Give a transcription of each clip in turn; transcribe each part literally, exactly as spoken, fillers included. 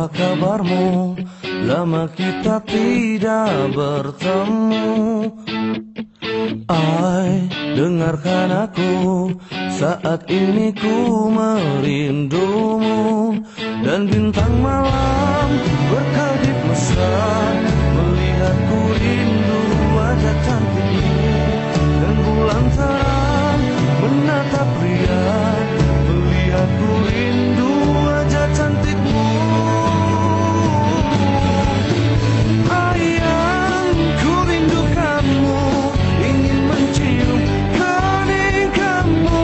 apa kabarmu? Lama kita tidak bertemu. Ai, dengarkan aku, saat ini ku merindumu. Dan bintang malam berkedip mesra, melihatku rindu wajah cantikmu. Dan bulan terang menatap riang, melihatku rindu wajah cantikmu. Ayang, ku rindu kamu, ingin mencium kening kamu.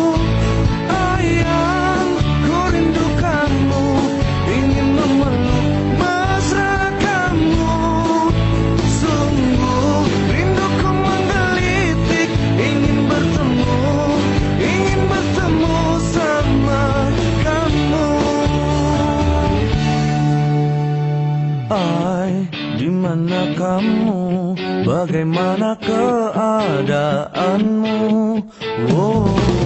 Ayang, ku rindu kamu, ingin memeluk mesra kamu. Sungguh rinduku menggelitik, ingin bertemu, ingin bertemu sama kamu. Ai, di mana kamu? Bagaimana keadaanmu? Oh.